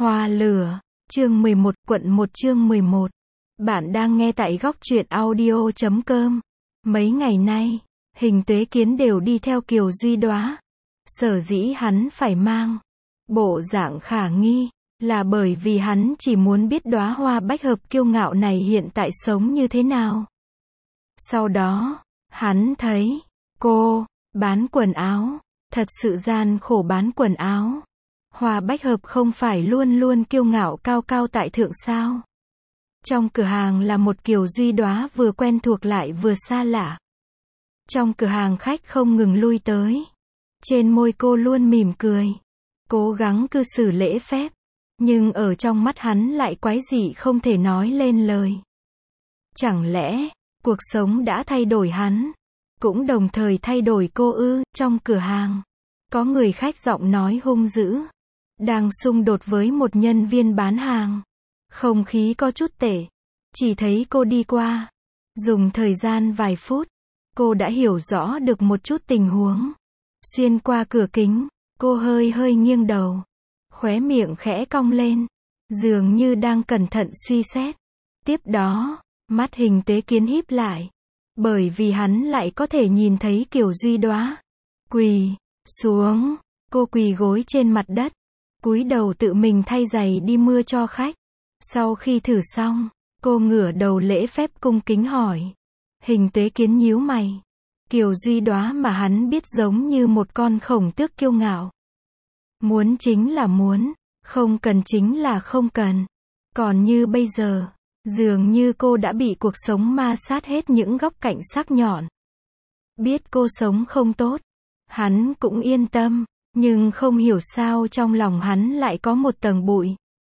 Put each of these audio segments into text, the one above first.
Hoa lửa, chương 11, quận 1 chương 11. Bạn đang nghe tại góc truyện audio.com. Mấy ngày nay, Hình Tuế Kiến đều đi theo Kiều Duy Đóa. Sở dĩ hắn phải mang bộ dạng khả nghi, là bởi vì hắn chỉ muốn biết đóa hoa bách hợp kiêu ngạo này hiện tại sống như thế nào. Sau đó, hắn thấy cô bán quần áo, thật sự gian khổ bán quần áo. Hoa bách hợp không phải luôn luôn kiêu ngạo cao cao tại thượng sao? Trong cửa hàng là một Kiều Duy Đóa vừa quen thuộc lại vừa xa lạ. Trong cửa hàng khách không ngừng lui tới. Trên môi cô luôn mỉm cười, cố gắng cư xử lễ phép, nhưng ở trong mắt hắn lại quái dị không thể nói lên lời. Chẳng lẽ, cuộc sống đã thay đổi hắn, cũng đồng thời thay đổi cô ư? Trong cửa hàng, có người khách giọng nói hung dữ, đang xung đột với một nhân viên bán hàng. Không khí có chút tệ. Chỉ thấy cô đi qua, dùng thời gian vài phút, cô đã hiểu rõ được một chút tình huống. Xuyên qua cửa kính, cô hơi hơi nghiêng đầu, khóe miệng khẽ cong lên, dường như đang cẩn thận suy xét. Tiếp đó, mắt Hình Tuế Kiến híp lại, bởi vì hắn lại có thể nhìn thấy Kiều Duy Đóa quỳ xuống. Cô quỳ gối trên mặt đất, cúi đầu tự mình thay giày đi mưa cho khách. Sau khi thử xong, cô ngửa đầu lễ phép cung kính hỏi. Hình Tuế Kiến nhíu mày. Kiều Duy Đóa mà hắn biết giống như một con khổng tước kiêu ngạo. Muốn chính là muốn, không cần chính là không cần. Còn như bây giờ, dường như cô đã bị cuộc sống ma sát hết những góc cạnh sắc nhọn. Biết cô sống không tốt, hắn cũng yên tâm, nhưng không hiểu sao trong lòng hắn lại có một tầng bụi.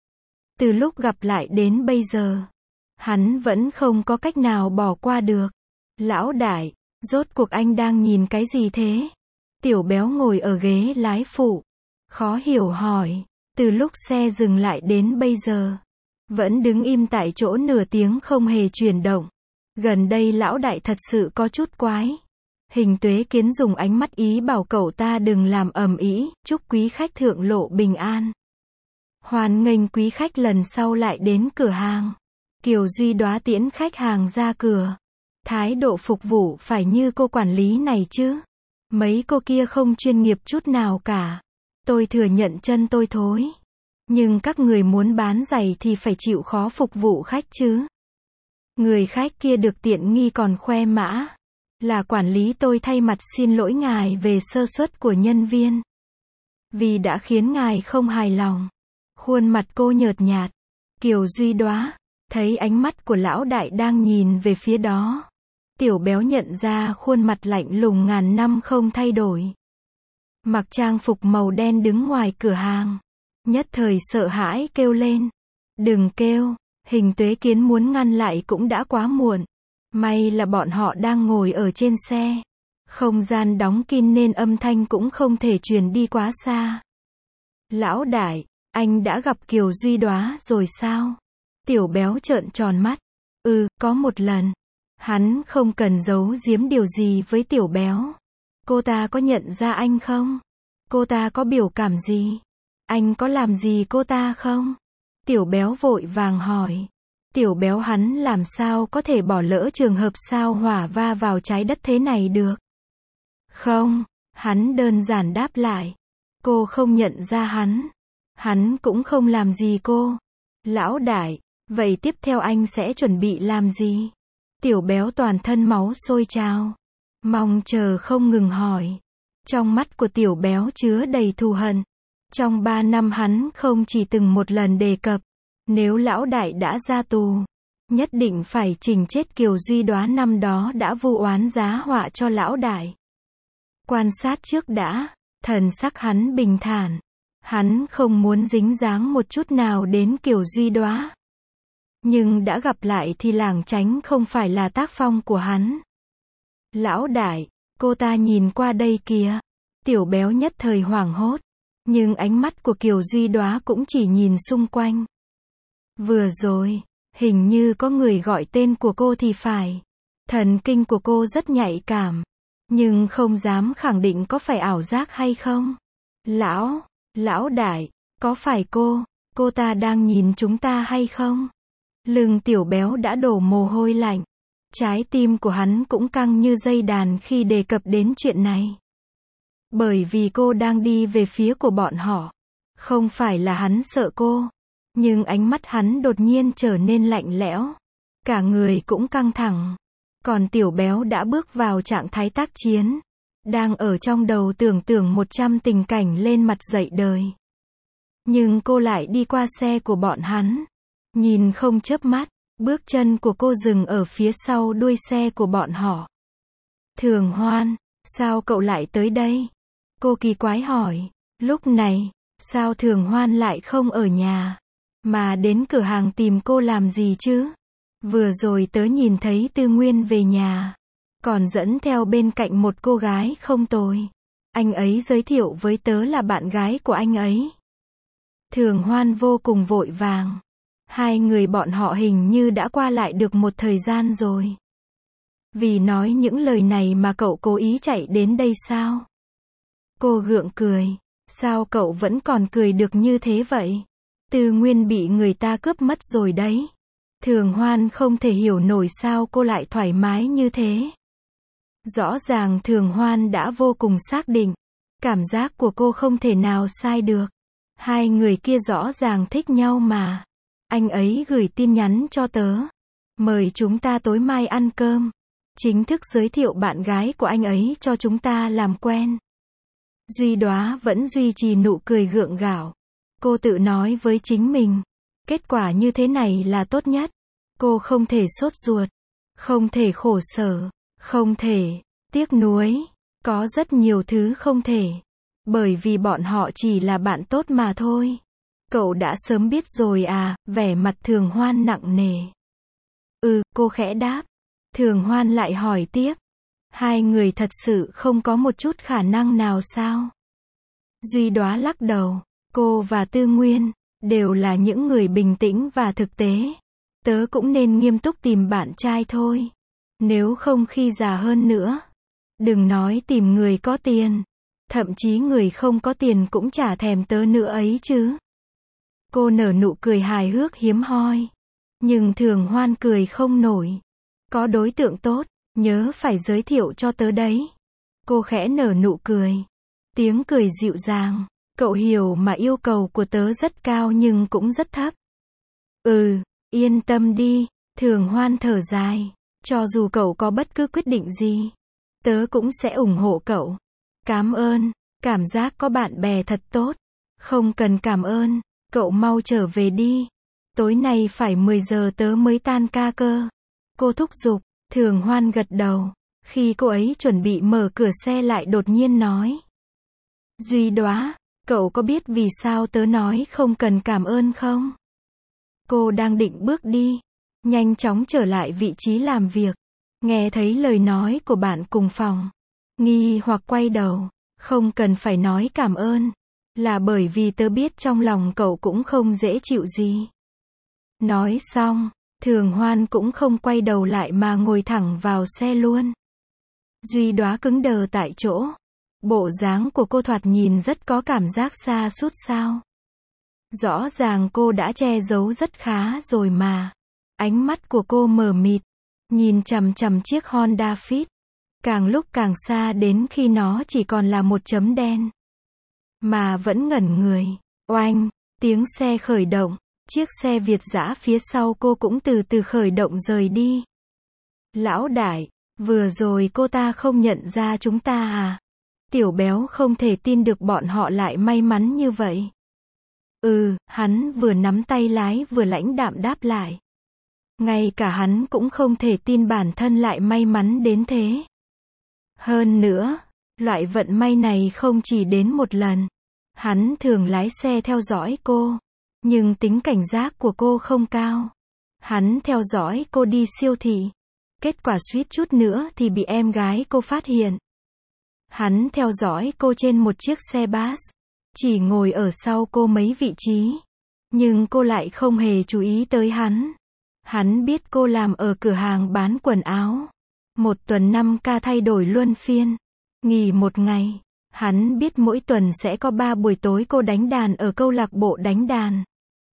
Từ lúc gặp lại đến bây giờ, hắn vẫn không có cách nào bỏ qua được. Lão đại, rốt cuộc anh đang nhìn cái gì thế? Tiểu Béo ngồi ở ghế lái phụ, khó hiểu hỏi. Từ lúc xe dừng lại đến bây giờ, vẫn đứng im tại chỗ nửa tiếng không hề chuyển động. Gần đây lão đại thật sự có chút quái. Hình Tuế Kiến dùng ánh mắt ý bảo cậu ta đừng làm ầm ĩ, chúc quý khách thượng lộ bình an. Hoan nghênh quý khách lần sau lại đến cửa hàng. Kiều Duy Đóa tiễn khách hàng ra cửa. Thái độ phục vụ phải như cô quản lý này chứ. Mấy cô kia không chuyên nghiệp chút nào cả. Tôi thừa nhận chân tôi thối. Nhưng các người muốn bán giày thì phải chịu khó phục vụ khách chứ. Người khách kia được tiện nghi còn khoe mã. Là quản lý tôi thay mặt xin lỗi ngài về sơ suất của nhân viên. Vì đã khiến ngài không hài lòng. Khuôn mặt cô nhợt nhạt. Kiều Duy Đóa thấy ánh mắt của lão đại đang nhìn về phía đó. Tiểu Béo nhận ra khuôn mặt lạnh lùng ngàn năm không thay đổi. Mặc trang phục màu đen đứng ngoài cửa hàng. Nhất thời sợ hãi kêu lên. Đừng kêu. Hình Tuế Kiến muốn ngăn lại cũng đã quá muộn. May là bọn họ đang ngồi ở trên xe. Không gian đóng kín nên âm thanh cũng không thể truyền đi quá xa. Lão đại, anh đã gặp Kiều Duy Đóa rồi sao? Tiểu Béo trợn tròn mắt. Có một lần. Hắn không cần giấu giếm điều gì với Tiểu Béo. Cô ta có nhận ra anh không? Cô ta có biểu cảm gì? Anh có làm gì cô ta không? Tiểu Béo vội vàng hỏi. Tiểu Béo hắn làm sao có thể bỏ lỡ trường hợp sao hỏa va vào trái đất thế này được? Không, hắn đơn giản đáp lại. Cô không nhận ra hắn. Hắn cũng không làm gì cô. Lão đại, vậy tiếp theo anh sẽ chuẩn bị làm gì? Tiểu Béo toàn thân máu sôi trào, mong chờ không ngừng hỏi. Trong mắt của Tiểu Béo chứa đầy thù hận. Trong 3 năm hắn không chỉ từng một lần đề cập, nếu lão đại đã ra tù, nhất định phải chỉnh chết Kiều Duy Đóa năm đó đã vu oán giá họa cho lão đại. Quan sát trước đã, thần sắc hắn bình thản. Hắn không muốn dính dáng một chút nào đến Kiều Duy Đóa. Nhưng đã gặp lại thì lảng tránh không phải là tác phong của hắn. Lão đại, cô ta nhìn qua đây kìa. Tiểu Béo nhất thời hoảng hốt. Nhưng ánh mắt của Kiều Duy Đóa cũng chỉ nhìn xung quanh. Vừa rồi, hình như có người gọi tên của cô thì phải. Thần kinh của cô rất nhạy cảm. Nhưng không dám khẳng định có phải ảo giác hay không. Lão đại, có phải cô? Cô ta đang nhìn chúng ta hay không? Lưng Tiểu Béo đã đổ mồ hôi lạnh. Trái tim của hắn cũng căng như dây đàn khi đề cập đến chuyện này. Bởi vì cô đang đi về phía của bọn họ. Không phải là hắn sợ cô. Nhưng ánh mắt hắn đột nhiên trở nên lạnh lẽo. Cả người cũng căng thẳng. Còn Tiểu Béo đã bước vào trạng thái tác chiến. Đang ở trong đầu tưởng tượng 100 tình cảnh lên mặt dậy đời. Nhưng cô lại đi qua xe của bọn hắn. Nhìn không chớp mắt. Bước chân của cô dừng ở phía sau đuôi xe của bọn họ. Thường Hoan, sao cậu lại tới đây? Cô kỳ quái hỏi. Lúc này, sao Thường Hoan lại không ở nhà? Mà đến cửa hàng tìm cô làm gì chứ? Vừa rồi tớ nhìn thấy Tư Nguyên về nhà. Còn dẫn theo bên cạnh một cô gái không tồi. Anh ấy giới thiệu với tớ là bạn gái của anh ấy. Thường Hoan vô cùng vội vàng. Hai người bọn họ hình như đã qua lại được một thời gian rồi. Vì nói những lời này mà cậu cố ý chạy đến đây sao? Cô gượng cười. Sao cậu vẫn còn cười được như thế vậy? Tư Nguyên bị người ta cướp mất rồi đấy. Thường Hoan không thể hiểu nổi sao cô lại thoải mái như thế. Rõ ràng Thường Hoan đã vô cùng xác định. Cảm giác của cô không thể nào sai được. Hai người kia rõ ràng thích nhau mà. Anh ấy gửi tin nhắn cho tớ. Mời chúng ta tối mai ăn cơm. Chính thức giới thiệu bạn gái của anh ấy cho chúng ta làm quen. Duy Đóa vẫn duy trì nụ cười gượng gạo. Cô tự nói với chính mình. Kết quả như thế này là tốt nhất. Cô không thể sốt ruột. Không thể khổ sở. Không thể tiếc nuối. Có rất nhiều thứ không thể. Bởi vì bọn họ chỉ là bạn tốt mà thôi. Cậu đã sớm biết rồi à? Vẻ mặt Thường Hoan nặng nề. Cô khẽ đáp. Thường Hoan lại hỏi tiếp. Hai người thật sự không có một chút khả năng nào sao? Duy Đóa lắc đầu. Cô và Tư Nguyên đều là những người bình tĩnh và thực tế. Tớ cũng nên nghiêm túc tìm bạn trai thôi. Nếu không khi già hơn nữa. Đừng nói tìm người có tiền. Thậm chí người không có tiền cũng chả thèm tớ nữa ấy chứ. Cô nở nụ cười hài hước hiếm hoi. Nhưng Thường Hoan cười không nổi. Có đối tượng tốt, nhớ phải giới thiệu cho tớ đấy. Cô khẽ nở nụ cười. Tiếng cười dịu dàng. Cậu hiểu mà yêu cầu của tớ rất cao nhưng cũng rất thấp. Yên tâm đi. Thường Hoan thở dài. Cho dù cậu có bất cứ quyết định gì, tớ cũng sẽ ủng hộ cậu. Cảm ơn. Cảm giác có bạn bè thật tốt. Không cần cảm ơn. Cậu mau trở về đi. Tối nay phải 10 giờ tớ mới tan ca cơ. Cô thúc giục. Thường Hoan gật đầu. Khi cô ấy chuẩn bị mở cửa xe lại đột nhiên nói. Duy Đóa, cậu có biết vì sao tớ nói không cần cảm ơn không? Cô đang định bước đi. Nhanh chóng trở lại vị trí làm việc. Nghe thấy lời nói của bạn cùng phòng. Nghi hoặc quay đầu. Không cần phải nói cảm ơn. Là bởi vì tớ biết trong lòng cậu cũng không dễ chịu gì. Nói xong, Thường Hoan cũng không quay đầu lại mà ngồi thẳng vào xe luôn. Duy Đóa cứng đờ tại chỗ. Bộ dáng của cô thoạt nhìn rất có cảm giác xa sút sao. Rõ ràng cô đã che giấu rất khá rồi mà. Ánh mắt của cô mờ mịt. Nhìn chằm chằm chiếc Honda Fit. Càng lúc càng xa đến khi nó chỉ còn là một chấm đen. Mà vẫn ngẩn người. Oanh, tiếng xe khởi động. Chiếc xe Việt dã phía sau cô cũng từ từ khởi động rời đi. Lão đại, vừa rồi cô ta không nhận ra chúng ta à? Tiểu Béo không thể tin được bọn họ lại may mắn như vậy. Hắn vừa nắm tay lái vừa lãnh đạm đáp lại. Ngay cả hắn cũng không thể tin bản thân lại may mắn đến thế. Hơn nữa, loại vận may này không chỉ đến một lần. Hắn thường lái xe theo dõi cô. Nhưng tính cảnh giác của cô không cao. Hắn theo dõi cô đi siêu thị. Kết quả suýt chút nữa thì bị em gái cô phát hiện. Hắn theo dõi cô trên một chiếc xe bus. Chỉ ngồi ở sau cô mấy vị trí. Nhưng cô lại không hề chú ý tới hắn. Hắn biết cô làm ở cửa hàng bán quần áo. Một tuần 5 ca thay đổi luân phiên. Nghỉ một ngày. Hắn biết mỗi tuần sẽ có 3 buổi tối cô đánh đàn ở câu lạc bộ đánh đàn.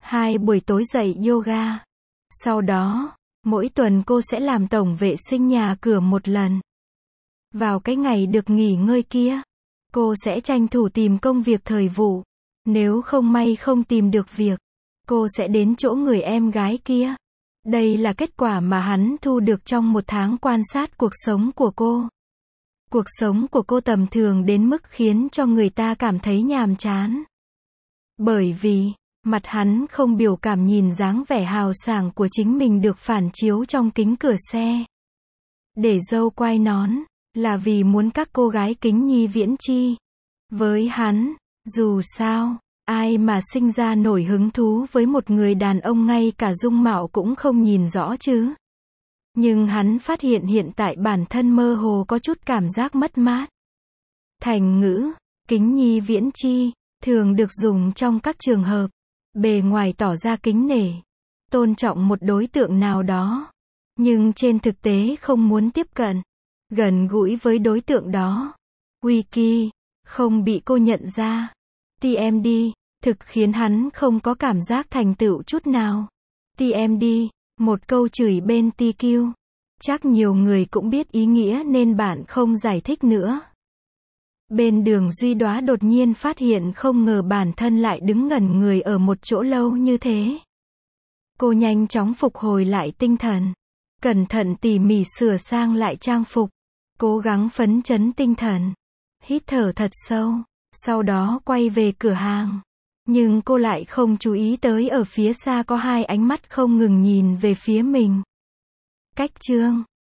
2 buổi tối dạy yoga. Sau đó, mỗi tuần cô sẽ làm tổng vệ sinh nhà cửa một lần. Vào cái ngày được nghỉ ngơi kia, cô sẽ tranh thủ tìm công việc thời vụ. Nếu không may không tìm được việc, cô sẽ đến chỗ người em gái kia. Đây là kết quả mà hắn thu được trong một tháng quan sát cuộc sống của cô. Cuộc sống của cô tầm thường đến mức khiến cho người ta cảm thấy nhàm chán. Bởi vì, mặt hắn không biểu cảm nhìn dáng vẻ hào sảng của chính mình được phản chiếu trong kính cửa xe. Để dâu quai nón, là vì muốn các cô gái kính nhi viễn chi. Với hắn, dù sao, ai mà sinh ra nổi hứng thú với một người đàn ông ngay cả dung mạo cũng không nhìn rõ chứ. Nhưng hắn phát hiện hiện tại bản thân mơ hồ có chút cảm giác mất mát. Thành ngữ, kính nhi viễn chi, thường được dùng trong các trường hợp, bề ngoài tỏ ra kính nể, tôn trọng một đối tượng nào đó. Nhưng trên thực tế không muốn tiếp cận, gần gũi với đối tượng đó. Wiki, không bị cô nhận ra. TMD, thực khiến hắn không có cảm giác thành tựu chút nào. TMD, một câu chửi bên TQ. Chắc nhiều người cũng biết ý nghĩa nên bạn không giải thích nữa. Bên đường Duy Đóa đột nhiên phát hiện không ngờ bản thân lại đứng ngẩn người ở một chỗ lâu như thế. Cô nhanh chóng phục hồi lại tinh thần. Cẩn thận tỉ mỉ sửa sang lại trang phục. Cố gắng phấn chấn tinh thần. Hít thở thật sâu. Sau đó quay về cửa hàng. Nhưng cô lại không chú ý tới ở phía xa có 2 ánh mắt không ngừng nhìn về phía mình. Cách chương